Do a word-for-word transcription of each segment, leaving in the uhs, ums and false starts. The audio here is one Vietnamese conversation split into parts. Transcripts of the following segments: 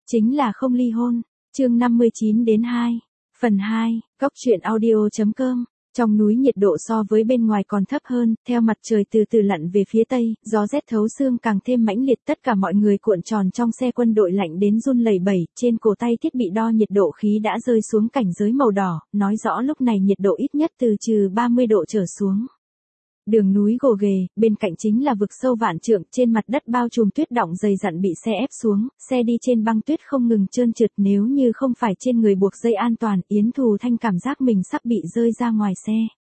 Chính là không ly hôn. Chương năm mươi chín đến hai. Phần hai, Cóc truyện audio.com. Trong núi nhiệt độ so với bên ngoài còn thấp hơn, theo mặt trời từ từ lặn về phía tây, gió rét thấu xương càng thêm mãnh liệt, tất cả mọi người cuộn tròn trong xe quân đội lạnh đến run lẩy bẩy, trên cổ tay thiết bị đo nhiệt độ khí đã rơi xuống cảnh giới màu đỏ, nói rõ lúc này nhiệt độ ít nhất từ trừ ba mươi độ trở xuống. Đường núi gồ ghề, bên cạnh chính là vực sâu vạn trượng, trên mặt đất bao trùm tuyết đọng dày dặn bị xe ép xuống, xe đi trên băng tuyết không ngừng trơn trượt, nếu như không phải trên người buộc dây an toàn, Yến Thù Thanh cảm giác mình sắp bị rơi ra ngoài xe.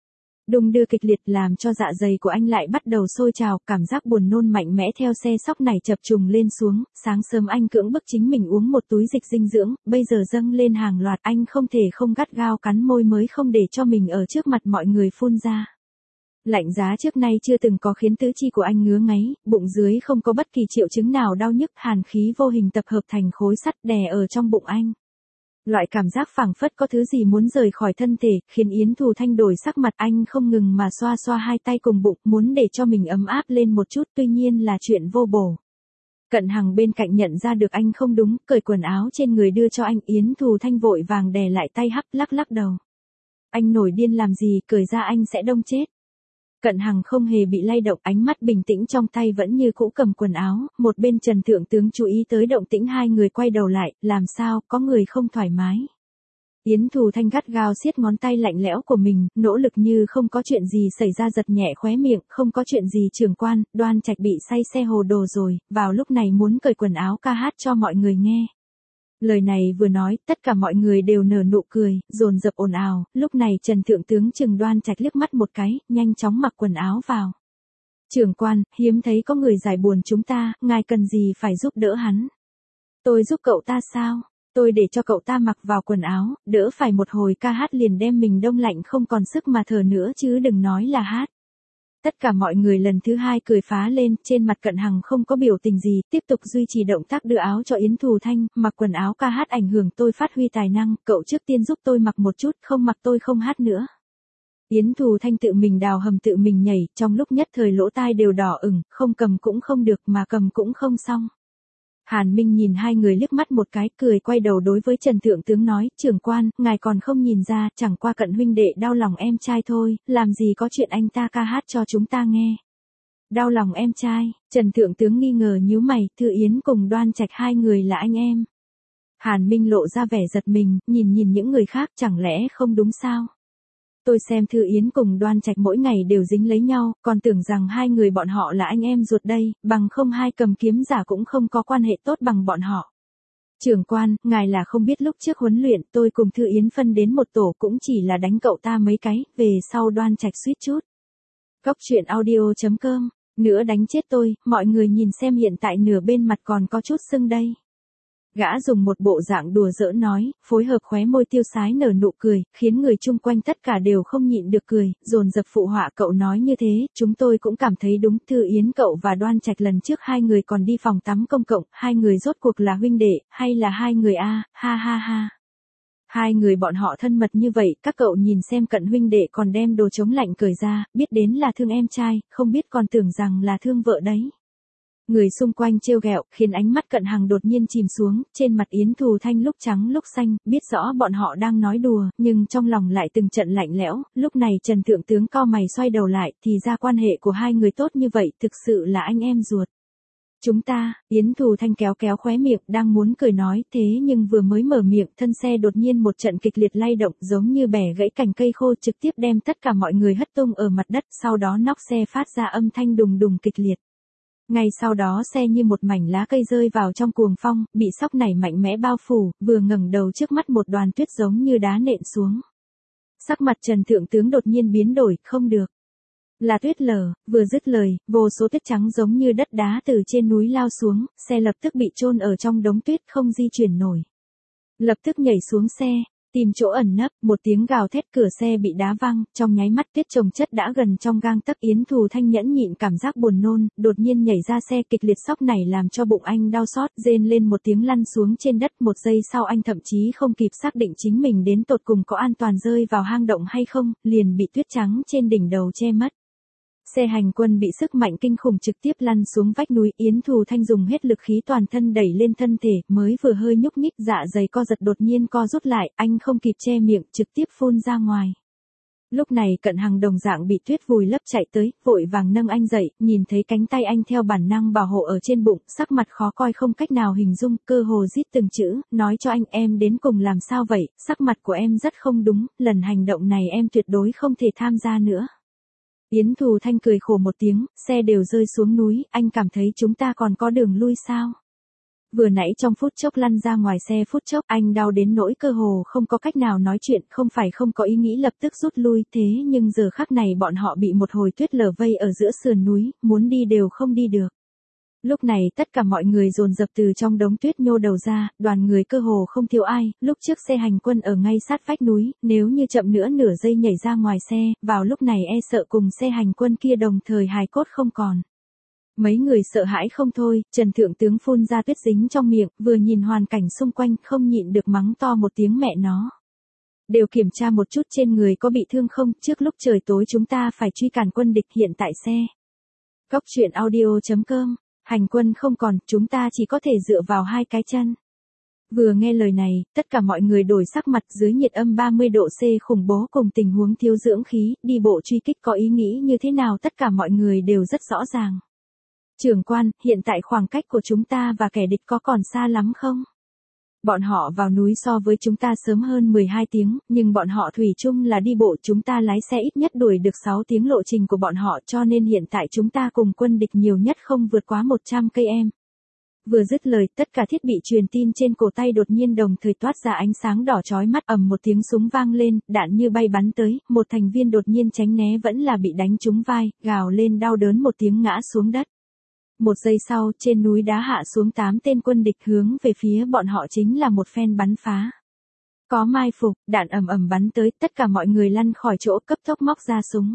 Đung đưa kịch liệt làm cho dạ dày của anh lại bắt đầu sôi trào, cảm giác buồn nôn mạnh mẽ theo xe sóc này chập trùng lên xuống, sáng sớm anh cưỡng bức chính mình uống một túi dịch dinh dưỡng, bây giờ dâng lên hàng loạt, anh không thể không gắt gao cắn môi mới không để cho mình ở trước mặt mọi người phun ra. Lạnh giá trước nay chưa từng có khiến tứ chi của anh ngứa ngáy, bụng dưới không có bất kỳ triệu chứng nào đau nhức, hàn khí vô hình tập hợp thành khối sắt đè ở trong bụng anh. Loại cảm giác phảng phất có thứ gì muốn rời khỏi thân thể, khiến Yến Thù Thanh đổi sắc mặt, anh không ngừng mà xoa xoa hai tay cùng bụng, muốn để cho mình ấm áp lên một chút, tuy nhiên là chuyện vô bổ. Cận Hằng bên cạnh nhận ra được anh không đúng, cởi quần áo trên người đưa cho anh, Yến Thù Thanh vội vàng đè lại tay hắp lắc lắc đầu. Anh nổi điên làm gì, cởi ra anh sẽ đông chết. Cận Hằng không hề bị lay động, ánh mắt bình tĩnh trong tay vẫn như cũ cầm quần áo, một bên Trần Thượng Tướng chú ý tới động tĩnh hai người quay đầu lại, làm sao, có người không thoải mái. Yến Thù Thanh gắt gao siết ngón tay lạnh lẽo của mình, nỗ lực như không có chuyện gì xảy ra giật nhẹ khóe miệng, không có chuyện gì trưởng quan, Đoan Trạch bị say xe hồ đồ rồi, vào lúc này muốn cởi quần áo ca hát cho mọi người nghe. Lời này vừa nói, tất cả mọi người đều nở nụ cười, dồn dập ồn ào, lúc này Trần Thượng Tướng chừng Đoan Trạch liếc mắt một cái, nhanh chóng mặc quần áo vào. Trưởng quan, hiếm thấy có người giải buồn chúng ta, ngài cần gì phải giúp đỡ hắn. Tôi giúp cậu ta sao? Tôi để cho cậu ta mặc vào quần áo, đỡ phải một hồi ca hát liền đem mình đông lạnh không còn sức mà thở nữa chứ đừng nói là hát. Tất cả mọi người lần thứ hai cười phá lên, trên mặt Cận Hằng không có biểu tình gì, tiếp tục duy trì động tác đưa áo cho Yến Thù Thanh, mặc quần áo ca hát ảnh hưởng tôi phát huy tài năng, cậu trước tiên giúp tôi mặc một chút, không mặc tôi không hát nữa. Yến Thù Thanh tự mình đào hầm tự mình nhảy, trong lúc nhất thời lỗ tai đều đỏ ửng, không cầm cũng không được mà cầm cũng không xong. Hàn Minh nhìn hai người liếc mắt một cái, cười quay đầu đối với Trần Thượng Tướng nói, trưởng quan, ngài còn không nhìn ra, chẳng qua Cận huynh đệ đau lòng em trai thôi, làm gì có chuyện anh ta ca hát cho chúng ta nghe. Đau lòng em trai, Trần Thượng Tướng nghi ngờ nhíu mày, Thư Yến cùng Đoan Trạch hai người là anh em. Hàn Minh lộ ra vẻ giật mình, nhìn nhìn những người khác, chẳng lẽ không đúng sao? Tôi xem Thư Yến cùng Đoan Trạch mỗi ngày đều dính lấy nhau, còn tưởng rằng hai người bọn họ là anh em ruột đây, bằng không hai cầm kiếm giả cũng không có quan hệ tốt bằng bọn họ. Trưởng quan, ngài là không biết lúc trước huấn luyện tôi cùng Thư Yến phân đến một tổ cũng chỉ là đánh cậu ta mấy cái, về sau Đoan Trạch suýt chút. Cóc truyện audio.com, nữa đánh chết tôi, mọi người nhìn xem hiện tại nửa bên mặt còn có chút sưng đây. Gã dùng một bộ dạng đùa giỡn nói, phối hợp khóe môi tiêu sái nở nụ cười, khiến người chung quanh tất cả đều không nhịn được cười, dồn dập phụ họa cậu nói như thế, chúng tôi cũng cảm thấy đúng, Thư Yến cậu và Đoan Trạch lần trước hai người còn đi phòng tắm công cộng, hai người rốt cuộc là huynh đệ, hay là hai người a, ha ha ha. Hai người bọn họ thân mật như vậy, các cậu nhìn xem Cận huynh đệ còn đem đồ chống lạnh cởi ra, biết đến là thương em trai, không biết còn tưởng rằng là thương vợ đấy. Người xung quanh trêu ghẹo, khiến ánh mắt Cận Hằng đột nhiên chìm xuống, trên mặt Yến Thù Thanh lúc trắng lúc xanh, biết rõ bọn họ đang nói đùa, nhưng trong lòng lại từng trận lạnh lẽo, lúc này Trần Thượng Tướng cau mày xoay đầu lại, thì ra quan hệ của hai người tốt như vậy, thực sự là anh em ruột. Chúng ta, Yến Thù Thanh kéo kéo khóe miệng, đang muốn cười nói, thế nhưng vừa mới mở miệng, thân xe đột nhiên một trận kịch liệt lay động, giống như bẻ gãy cành cây khô, trực tiếp đem tất cả mọi người hất tung ở mặt đất, sau đó nóc xe phát ra âm thanh đùng đùng kịch liệt. Ngay sau đó xe như một mảnh lá cây rơi vào trong cuồng phong, bị sóc này mạnh mẽ bao phủ, vừa ngẩng đầu trước mắt một đoàn tuyết giống như đá nện xuống. Sắc mặt Trần Thượng Tướng đột nhiên biến đổi, không được. Là tuyết lở, vừa dứt lời, vô số tuyết trắng giống như đất đá từ trên núi lao xuống, xe lập tức bị chôn ở trong đống tuyết không di chuyển nổi. Lập tức nhảy xuống xe, tìm chỗ ẩn nấp, một tiếng gào thét cửa xe bị đá văng, trong nháy mắt tuyết chồng chất đã gần trong gang tấc. Yến Thù Thanh nhẫn nhịn cảm giác buồn nôn, đột nhiên nhảy ra xe, kịch liệt sốc này làm cho bụng anh đau xót, rên lên một tiếng lăn xuống trên đất, một giây sau anh thậm chí không kịp xác định chính mình đến tột cùng có an toàn rơi vào hang động hay không, liền bị tuyết trắng trên đỉnh đầu che mất. Xe hành quân bị sức mạnh kinh khủng trực tiếp lăn xuống vách núi, Yến Thù Thanh dùng hết lực khí toàn thân đẩy lên thân thể, mới vừa hơi nhúc nhích dạ dày co giật đột nhiên co rút lại, anh không kịp che miệng, trực tiếp phun ra ngoài. Lúc này Cận Hằng đồng dạng bị tuyết vùi lấp chạy tới, vội vàng nâng anh dậy, nhìn thấy cánh tay anh theo bản năng bảo hộ ở trên bụng, sắc mặt khó coi không cách nào hình dung, cơ hồ rít từng chữ, nói cho anh em đến cùng làm sao vậy, sắc mặt của em rất không đúng, lần hành động này em tuyệt đối không thể tham gia nữa. Yến Thù Thanh cười khổ một tiếng, xe đều rơi xuống núi, anh cảm thấy chúng ta còn có đường lui sao? Vừa nãy trong phút chốc lăn ra ngoài xe phút chốc anh đau đến nỗi cơ hồ không có cách nào nói chuyện, không phải không có ý nghĩ lập tức rút lui, thế nhưng giờ khắc này bọn họ bị một hồi tuyết lở vây ở giữa sườn núi, muốn đi đều không đi được. Lúc này tất cả mọi người dồn dập từ trong đống tuyết nhô đầu ra, đoàn người cơ hồ không thiếu ai, lúc trước xe hành quân ở ngay sát vách núi, nếu như chậm nữa nửa giây nhảy ra ngoài xe, vào lúc này e sợ cùng xe hành quân kia đồng thời hài cốt không còn. Mấy người sợ hãi không thôi, Trần Thượng Tướng phun ra tuyết dính trong miệng, vừa nhìn hoàn cảnh xung quanh không nhịn được mắng to một tiếng mẹ nó. Đều kiểm tra một chút trên người có bị thương không, trước lúc trời tối chúng ta phải truy cản quân địch hiện tại xe. Góc truyện audio chấm com, hành quân không còn, chúng ta chỉ có thể dựa vào hai cái chân. Vừa nghe lời này, tất cả mọi người đổi sắc mặt dưới nhiệt âm ba mươi độ C khủng bố cùng tình huống thiếu dưỡng khí, đi bộ truy kích có ý nghĩ như thế nào tất cả mọi người đều rất rõ ràng. Trưởng quan, hiện tại khoảng cách của chúng ta và kẻ địch có còn xa lắm không? Bọn họ vào núi so với chúng ta sớm hơn mười hai tiếng, nhưng bọn họ thủy chung là đi bộ, chúng ta lái xe ít nhất đuổi được sáu tiếng lộ trình của bọn họ, cho nên hiện tại chúng ta cùng quân địch nhiều nhất không vượt quá một trăm cây em. Vừa dứt lời, tất cả thiết bị truyền tin trên cổ tay đột nhiên đồng thời toát ra ánh sáng đỏ chói mắt, ầm một tiếng súng vang lên, đạn như bay bắn tới, một thành viên đột nhiên tránh né vẫn là bị đánh trúng vai, gào lên đau đớn một tiếng ngã xuống đất. Một giây sau, trên núi đá hạ xuống tám tên quân địch hướng về phía bọn họ chính là một phen bắn phá. Có mai phục, đạn ầm ầm bắn tới, tất cả mọi người lăn khỏi chỗ cấp tốc móc ra súng.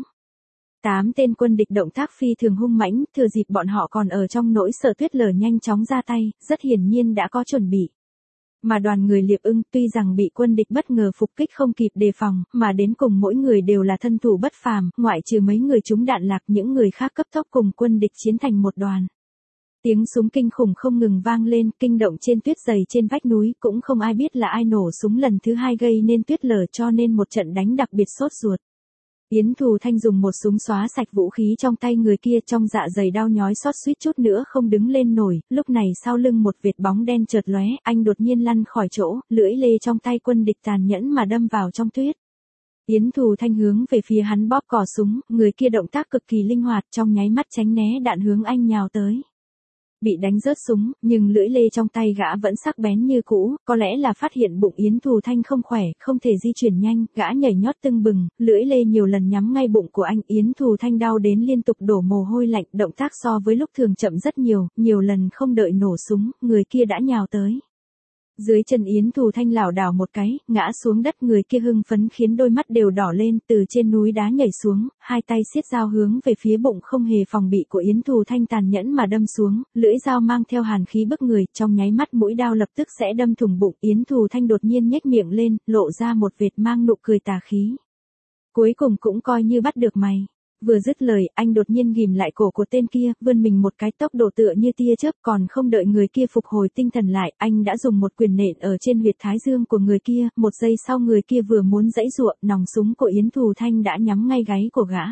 Tám tên quân địch động tác phi thường hung mãnh, thừa dịp bọn họ còn ở trong nỗi sợ tuyết lở nhanh chóng ra tay, rất hiển nhiên đã có chuẩn bị. Mà đoàn người Liệp Ưng tuy rằng bị quân địch bất ngờ phục kích không kịp đề phòng, mà đến cùng mỗi người đều là thân thủ bất phàm, ngoại trừ mấy người trúng đạn lạc, những người khác cấp tốc cùng quân địch chiến thành một đoàn. Tiếng súng kinh khủng không ngừng vang lên, kinh động trên tuyết dày trên vách núi, cũng không ai biết là ai nổ súng lần thứ hai gây nên tuyết lở, cho nên một trận đánh đặc biệt sốt ruột. Yến Thù Thanh dùng một súng xóa sạch vũ khí trong tay người kia, trong dạ dày đau nhói xót suýt chút nữa không đứng lên nổi, lúc này sau lưng một vệt bóng đen chợt lóe, anh đột nhiên lăn khỏi chỗ, lưỡi lê trong tay quân địch tàn nhẫn mà đâm vào trong tuyết. Yến Thù Thanh hướng về phía hắn bóp cò súng, người kia động tác cực kỳ linh hoạt, trong nháy mắt tránh né đạn hướng anh nhào tới. Bị đánh rớt súng, nhưng lưỡi lê trong tay gã vẫn sắc bén như cũ, có lẽ là phát hiện bụng Yến Thù Thanh không khỏe, không thể di chuyển nhanh, gã nhảy nhót tưng bừng, lưỡi lê nhiều lần nhắm ngay bụng của anh, Yến Thù Thanh đau đến liên tục đổ mồ hôi lạnh, động tác so với lúc thường chậm rất nhiều, nhiều lần không đợi nổ súng, người kia đã nhào tới. Dưới chân Yến Thù Thanh lảo đảo một cái, ngã xuống đất, người kia hưng phấn khiến đôi mắt đều đỏ lên, từ trên núi đá nhảy xuống, hai tay siết dao hướng về phía bụng không hề phòng bị của Yến Thù Thanh tàn nhẫn mà đâm xuống, lưỡi dao mang theo hàn khí bức người, trong nháy mắt mũi đao lập tức sẽ đâm thủng bụng, Yến Thù Thanh đột nhiên nhếch miệng lên, lộ ra một vệt mang nụ cười tà khí. Cuối cùng cũng coi như bắt được mày. Vừa dứt lời, anh đột nhiên ghim lại cổ của tên kia, vươn mình một cái tốc độ tựa như tia chớp, còn không đợi người kia phục hồi tinh thần lại, anh đã dùng một quyền nện ở trên huyệt thái dương của người kia, một giây sau người kia vừa muốn giãy giụa, nòng súng của Yến Thù Thanh đã nhắm ngay gáy của gã.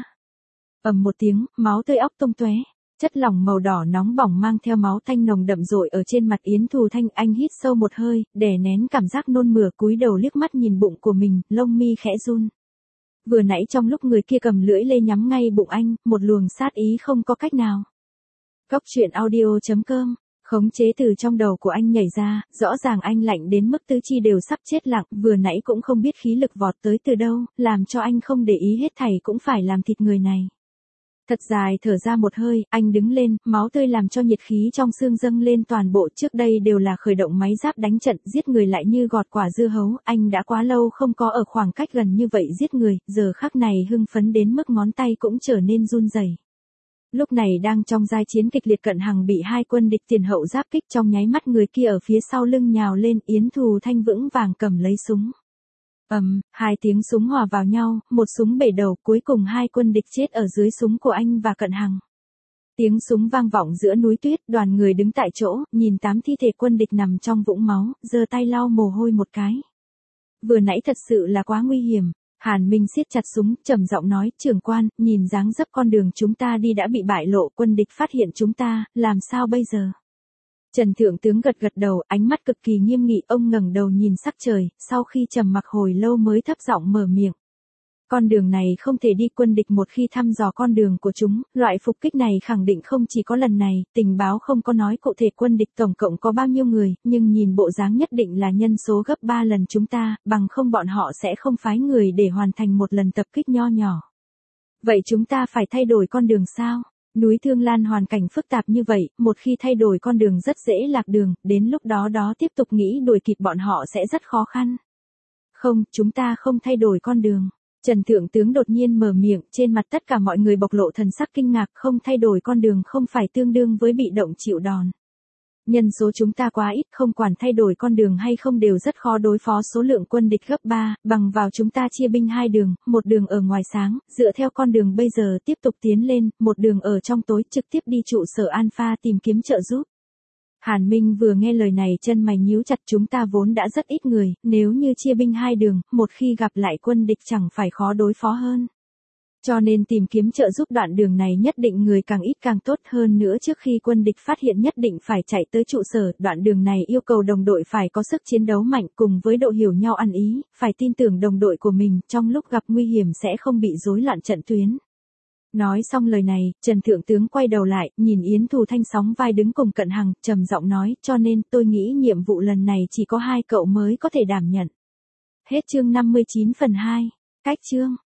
Ầm một tiếng, máu tươi óc tung tóe, chất lỏng màu đỏ nóng bỏng mang theo máu tanh nồng đậm rội ở trên mặt Yến Thù Thanh, anh hít sâu một hơi, đè nén cảm giác nôn mửa, cúi đầu liếc mắt nhìn bụng của mình, lông mi khẽ run. Vừa nãy trong lúc người kia cầm lưỡi lê nhắm ngay bụng anh, một luồng sát ý không có cách nào. Góc truyện audio chấm com, khống chế từ trong đầu của anh nhảy ra, rõ ràng anh lạnh đến mức tứ chi đều sắp chết lặng, vừa nãy cũng không biết khí lực vọt tới từ đâu, làm cho anh không để ý hết thảy cũng phải làm thịt người này. Thật dài thở ra một hơi, anh đứng lên, máu tươi làm cho nhiệt khí trong xương dâng lên toàn bộ, trước đây đều là khởi động máy giáp đánh trận, giết người lại như gọt quả dưa hấu, anh đã quá lâu không có ở khoảng cách gần như vậy giết người, giờ khắc này hưng phấn đến mức ngón tay cũng trở nên run rẩy. Lúc này đang trong giai chiến kịch liệt, Cận Hằng bị hai quân địch tiền hậu giáp kích, trong nháy mắt người kia ở phía sau lưng nhào lên, Yến Thù Thanh vững vàng cầm lấy súng. Ầm, hai tiếng súng hòa vào nhau, một súng bể đầu, cuối cùng hai quân địch chết ở dưới súng của anh và Cận Hằng. Tiếng súng vang vọng giữa núi tuyết, đoàn người đứng tại chỗ, nhìn tám thi thể quân địch nằm trong vũng máu, giơ tay lau mồ hôi một cái. Vừa nãy thật sự là quá nguy hiểm. Hàn Minh siết chặt súng, trầm giọng nói, trưởng quan, nhìn dáng dấp con đường chúng ta đi đã bị bại lộ, quân địch phát hiện chúng ta, làm sao bây giờ? Trần Thượng Tướng gật gật đầu, ánh mắt cực kỳ nghiêm nghị, ông ngẩng đầu nhìn sắc trời, sau khi trầm mặc hồi lâu mới thấp giọng mở miệng. Con đường này không thể đi, quân địch một khi thăm dò con đường của chúng, loại phục kích này khẳng định không chỉ có lần này, tình báo không có nói cụ thể quân địch tổng cộng có bao nhiêu người, nhưng nhìn bộ dáng nhất định là nhân số gấp ba lần chúng ta, bằng không bọn họ sẽ không phái người để hoàn thành một lần tập kích nho nhỏ. Vậy chúng ta phải thay đổi con đường sao? Núi Thương Lan hoàn cảnh phức tạp như vậy, một khi thay đổi con đường rất dễ lạc đường, đến lúc đó đó tiếp tục nghĩ đuổi kịp bọn họ sẽ rất khó khăn. Không, chúng ta không thay đổi con đường. Trần Thượng Tướng đột nhiên mở miệng, trên mặt tất cả mọi người bộc lộ thần sắc kinh ngạc, không thay đổi con đường không phải tương đương với bị động chịu đòn. Nhân số chúng ta quá ít, không quản thay đổi con đường hay không đều rất khó đối phó số lượng quân địch gấp ba, bằng vào chúng ta chia binh hai đường, một đường ở ngoài sáng, dựa theo con đường bây giờ tiếp tục tiến lên, một đường ở trong tối trực tiếp đi trụ sở Alpha tìm kiếm trợ giúp. Hàn Minh vừa nghe lời này chân mày nhíu chặt, chúng ta vốn đã rất ít người, nếu như chia binh hai đường, một khi gặp lại quân địch chẳng phải khó đối phó hơn. Cho nên tìm kiếm trợ giúp đoạn đường này nhất định người càng ít càng tốt hơn nữa, trước khi quân địch phát hiện nhất định phải chạy tới trụ sở, đoạn đường này yêu cầu đồng đội phải có sức chiến đấu mạnh cùng với độ hiểu nhau ăn ý, phải tin tưởng đồng đội của mình, trong lúc gặp nguy hiểm sẽ không bị rối loạn trận tuyến. Nói xong lời này, Trần Thượng Tướng quay đầu lại, nhìn Yến Thù Thanh sóng vai đứng cùng Cận Hằng, trầm giọng nói, cho nên tôi nghĩ nhiệm vụ lần này chỉ có hai cậu mới có thể đảm nhận. Hết chương năm mươi chín phần hai. Cách chương.